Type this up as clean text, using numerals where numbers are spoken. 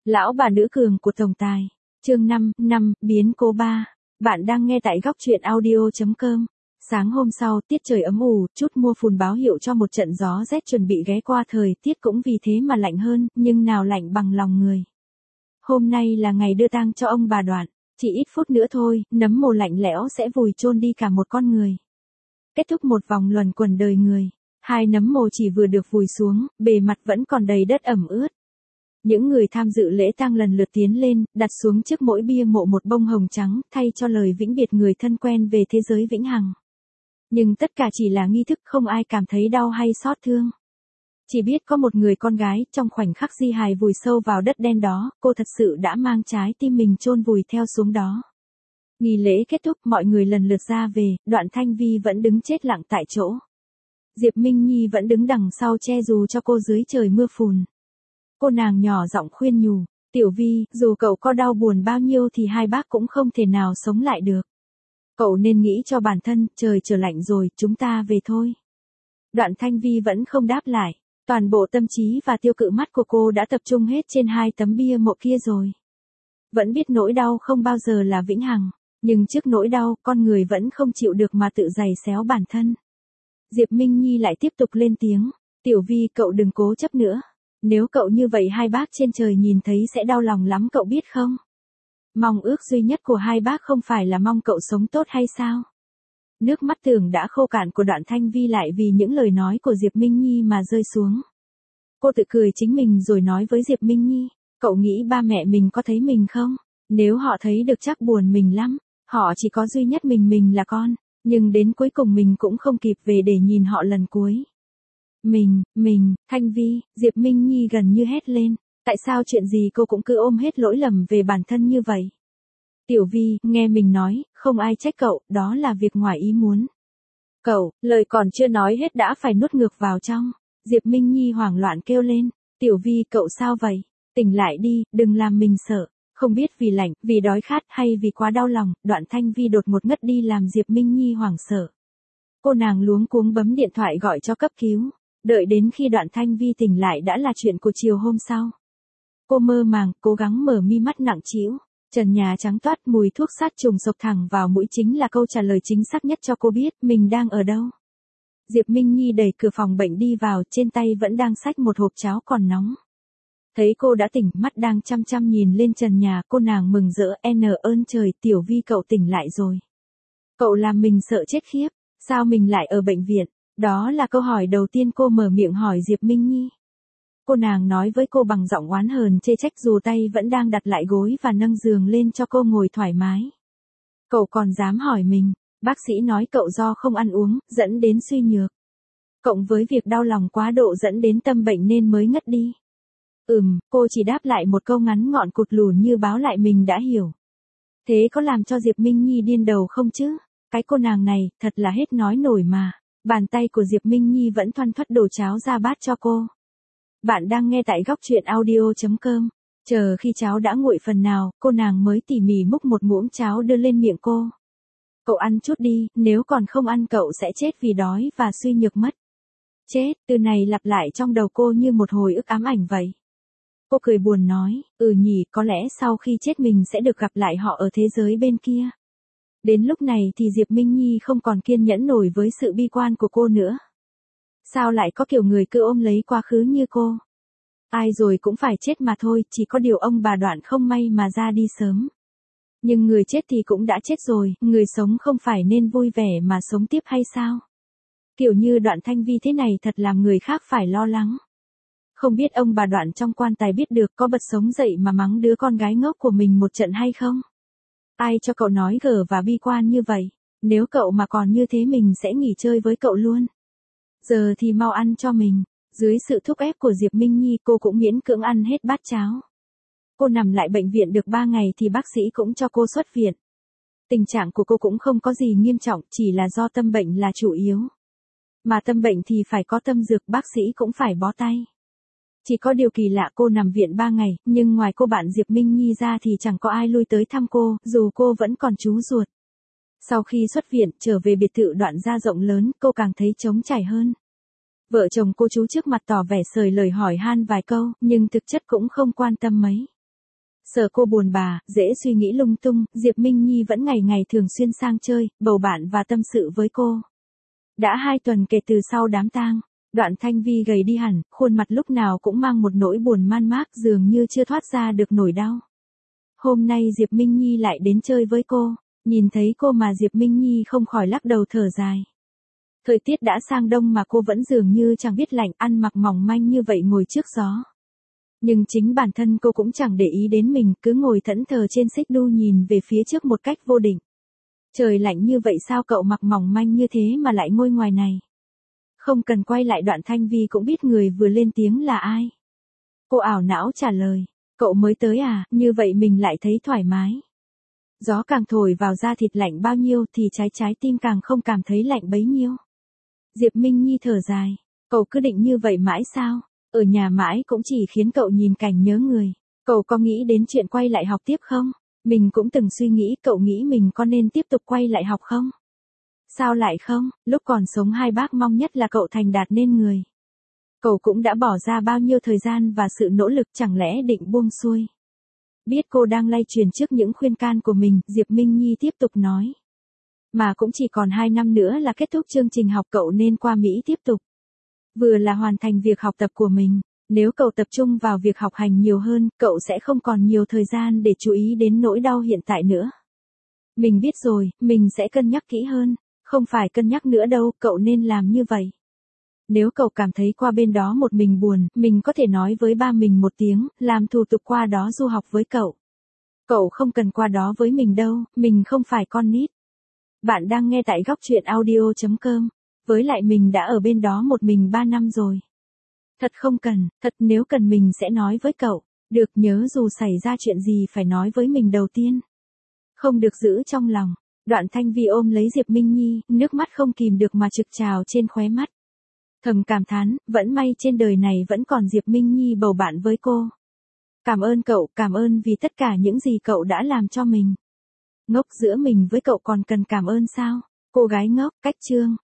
Lão bà nữ cường của tổng tài. Chương 5, biến cố 3. Bạn đang nghe tại góc truyện audio.com. Sáng hôm sau, tiết trời ấm ù, chút mua phùn báo hiệu cho một trận gió rét chuẩn bị ghé qua, thời tiết cũng vì thế mà lạnh hơn, nhưng nào lạnh bằng lòng người. Hôm nay là ngày đưa tang cho ông bà Đoạn, chỉ ít phút nữa thôi, nấm mồ lạnh lẽo sẽ vùi chôn đi cả một con người. Kết thúc một vòng luẩn quẩn đời người, hai nấm mồ chỉ vừa được vùi xuống, bề mặt vẫn còn đầy đất ẩm ướt. Những người tham dự lễ tang lần lượt tiến lên, đặt xuống trước mỗi bia mộ một bông hồng trắng, thay cho lời vĩnh biệt người thân quen về thế giới vĩnh hằng. Nhưng tất cả chỉ là nghi thức, không ai cảm thấy đau hay xót thương. Chỉ biết có một người con gái, trong khoảnh khắc di hài vùi sâu vào đất đen đó, cô thật sự đã mang trái tim mình chôn vùi theo xuống đó. Nghi lễ kết thúc, mọi người lần lượt ra về, Đoạn Thanh Vi vẫn đứng chết lặng tại chỗ. Diệp Minh Nhi vẫn đứng đằng sau che dù cho cô dưới trời mưa phùn. Cô nàng nhỏ giọng khuyên nhủ, Tiểu Vi, dù cậu có đau buồn bao nhiêu thì hai bác cũng không thể nào sống lại được. Cậu nên nghĩ cho bản thân, trời trở lạnh rồi, chúng ta về thôi. Đoạn Thanh Vi vẫn không đáp lại, toàn bộ tâm trí và tiêu cự mắt của cô đã tập trung hết trên hai tấm bia mộ kia rồi. Vẫn biết nỗi đau không bao giờ là vĩnh hằng, nhưng trước nỗi đau, con người vẫn không chịu được mà tự giày xéo bản thân. Diệp Minh Nhi lại tiếp tục lên tiếng, Tiểu Vi, cậu đừng cố chấp nữa. Nếu cậu như vậy hai bác trên trời nhìn thấy sẽ đau lòng lắm, cậu biết không? Mong ước duy nhất của hai bác không phải là mong cậu sống tốt hay sao? Nước mắt tưởng đã khô cạn của Đoạn Thanh Vi lại vì những lời nói của Diệp Minh Nhi mà rơi xuống. Cô tự cười chính mình rồi nói với Diệp Minh Nhi, cậu nghĩ ba mẹ mình có thấy mình không? Nếu họ thấy được chắc buồn mình lắm, họ chỉ có duy nhất mình là con, nhưng đến cuối cùng mình cũng không kịp về để nhìn họ lần cuối. Thanh Vi, Diệp Minh Nhi gần như hét lên, tại sao chuyện gì cô cũng cứ ôm hết lỗi lầm về bản thân như vậy? Tiểu Vi, nghe mình nói, không ai trách cậu, đó là việc ngoài ý muốn. Cậu, lời còn chưa nói hết đã phải nuốt ngược vào trong. Diệp Minh Nhi hoảng loạn kêu lên, Tiểu Vi, cậu sao vậy? Tỉnh lại đi, đừng làm mình sợ. Không biết vì lạnh, vì đói khát hay vì quá đau lòng, Đoạn Thanh Vi đột ngột ngất đi làm Diệp Minh Nhi hoảng sợ. Cô nàng luống cuống bấm điện thoại gọi cho cấp cứu. Đợi đến khi Đoạn Thanh Vi tỉnh lại đã là chuyện của chiều hôm sau. Cô mơ màng, cố gắng mở mi mắt nặng trĩu. Trần nhà trắng toát, mùi thuốc sát trùng xộc thẳng vào mũi chính là câu trả lời chính xác nhất cho cô biết mình đang ở đâu. Diệp Minh Nhi đẩy cửa phòng bệnh đi vào, trên tay vẫn đang xách một hộp cháo còn nóng. Thấy cô đã tỉnh, mắt đang chăm chăm nhìn lên trần nhà, cô nàng mừng rỡ, ơn trời, Tiểu Vi cậu tỉnh lại rồi. Cậu làm mình sợ chết khiếp, sao mình lại ở bệnh viện? Đó là câu hỏi đầu tiên cô mở miệng hỏi Diệp Minh Nhi. Cô nàng nói với cô bằng giọng oán hờn chê trách dù tay vẫn đang đặt lại gối và nâng giường lên cho cô ngồi thoải mái. Cậu còn dám hỏi mình, bác sĩ nói cậu do không ăn uống, dẫn đến suy nhược. Cộng với việc đau lòng quá độ dẫn đến tâm bệnh nên mới ngất đi. Cô chỉ đáp lại một câu ngắn gọn cụt lùn như báo lại mình đã hiểu. Thế có làm cho Diệp Minh Nhi điên đầu không chứ? Cái cô nàng này, thật là hết nói nổi mà. Bàn tay của Diệp Minh Nhi vẫn thoăn thoắt đổ cháo ra bát cho cô. Bạn đang nghe tại góc truyện audio.com. Chờ khi cháo đã nguội phần nào, cô nàng mới tỉ mỉ múc một muỗng cháo đưa lên miệng cô. Cậu ăn chút đi, nếu còn không ăn cậu sẽ chết vì đói và suy nhược mất. Chết, từ này lặp lại trong đầu cô như một hồi ức ám ảnh vậy. Cô cười buồn nói, nhỉ, có lẽ sau khi chết mình sẽ được gặp lại họ ở thế giới bên kia. Đến lúc này thì Diệp Minh Nhi không còn kiên nhẫn nổi với sự bi quan của cô nữa. Sao lại có kiểu người cứ ôm lấy quá khứ như cô? Ai rồi cũng phải chết mà thôi, chỉ có điều ông bà Đoạn không may mà ra đi sớm. Nhưng người chết thì cũng đã chết rồi, người sống không phải nên vui vẻ mà sống tiếp hay sao? Kiểu như Đoạn Thanh Vi thế này thật làm người khác phải lo lắng. Không biết ông bà Đoạn trong quan tài biết được có bật sống dậy mà mắng đứa con gái ngốc của mình một trận hay không? Ai cho cậu nói gở và bi quan như vậy? Nếu cậu mà còn như thế mình sẽ nghỉ chơi với cậu luôn. Giờ thì mau ăn cho mình. Dưới sự thúc ép của Diệp Minh Nhi cô cũng miễn cưỡng ăn hết bát cháo. Cô nằm lại bệnh viện được 3 ngày thì bác sĩ cũng cho cô xuất viện. Tình trạng của cô cũng không có gì nghiêm trọng, chỉ là do tâm bệnh là chủ yếu. Mà tâm bệnh thì phải có tâm dược, bác sĩ cũng phải bó tay. Chỉ có điều kỳ lạ cô nằm viện 3 ngày, nhưng ngoài cô bạn Diệp Minh Nhi ra thì chẳng có ai lui tới thăm cô, dù cô vẫn còn chú ruột. Sau khi xuất viện, trở về biệt thự Đoạn gia rộng lớn, cô càng thấy trống trải hơn. Vợ chồng cô chú trước mặt tỏ vẻ sời lời hỏi han vài câu, nhưng thực chất cũng không quan tâm mấy. Sợ cô buồn bà, dễ suy nghĩ lung tung, Diệp Minh Nhi vẫn ngày ngày thường xuyên sang chơi, bầu bạn và tâm sự với cô. Đã 2 tuần kể từ sau đám tang, Đoạn Thanh Vi gầy đi hẳn, khuôn mặt lúc nào cũng mang một nỗi buồn man mác dường như chưa thoát ra được nỗi đau. Hôm nay Diệp Minh Nhi lại đến chơi với cô, nhìn thấy cô mà Diệp Minh Nhi không khỏi lắc đầu thở dài. Thời tiết đã sang đông mà cô vẫn dường như chẳng biết lạnh, ăn mặc mỏng manh như vậy ngồi trước gió. Nhưng chính bản thân cô cũng chẳng để ý đến mình, cứ ngồi thẫn thờ trên xích đu nhìn về phía trước một cách vô định. Trời lạnh như vậy sao cậu mặc mỏng manh như thế mà lại ngồi ngoài này? Không cần quay lại, Đoạn Thanh Vi cũng biết người vừa lên tiếng là ai. Cô ảo não trả lời, cậu mới tới à, như vậy mình lại thấy thoải mái. Gió càng thổi vào da thịt lạnh bao nhiêu thì trái tim càng không cảm thấy lạnh bấy nhiêu. Diệp Minh Nhi thở dài, cậu cứ định như vậy mãi sao? Ở nhà mãi cũng chỉ khiến cậu nhìn cảnh nhớ người. Cậu có nghĩ đến chuyện quay lại học tiếp không? Mình cũng từng suy nghĩ, cậu nghĩ mình có nên tiếp tục quay lại học không? Sao lại không? Lúc còn sống hai bác mong nhất là cậu thành đạt nên người. Cậu cũng đã bỏ ra bao nhiêu thời gian và sự nỗ lực, chẳng lẽ định buông xuôi? Biết cô đang lay truyền trước những khuyên can của mình, Diệp Minh Nhi tiếp tục nói. Mà cũng chỉ còn 2 năm nữa là kết thúc chương trình học, cậu nên qua Mỹ tiếp tục. Vừa là hoàn thành việc học tập của mình, nếu cậu tập trung vào việc học hành nhiều hơn, cậu sẽ không còn nhiều thời gian để chú ý đến nỗi đau hiện tại nữa. Mình biết rồi, mình sẽ cân nhắc kỹ hơn, không phải cân nhắc nữa đâu, cậu nên làm như vậy. Nếu cậu cảm thấy qua bên đó một mình buồn, mình có thể nói với ba mình một tiếng, làm thủ tục qua đó du học với cậu. Cậu không cần qua đó với mình đâu, mình không phải con nít. Bạn đang nghe tại góc truyện audio.com. Với lại mình đã ở bên đó một mình 3 năm rồi. Thật không cần, thật nếu cần mình sẽ nói với cậu. Được, nhớ dù xảy ra chuyện gì phải nói với mình đầu tiên. Không được giữ trong lòng. Đoạn Thanh Vi ôm lấy Diệp Minh Nhi, nước mắt không kìm được mà trực trào trên khóe mắt. Thầm cảm thán, vẫn may trên đời này vẫn còn Diệp Minh Nhi bầu bạn với cô. Cảm ơn cậu, cảm ơn vì tất cả những gì cậu đã làm cho mình. Ngốc, giữa mình với cậu còn cần cảm ơn sao? Cô gái ngốc, cách chương.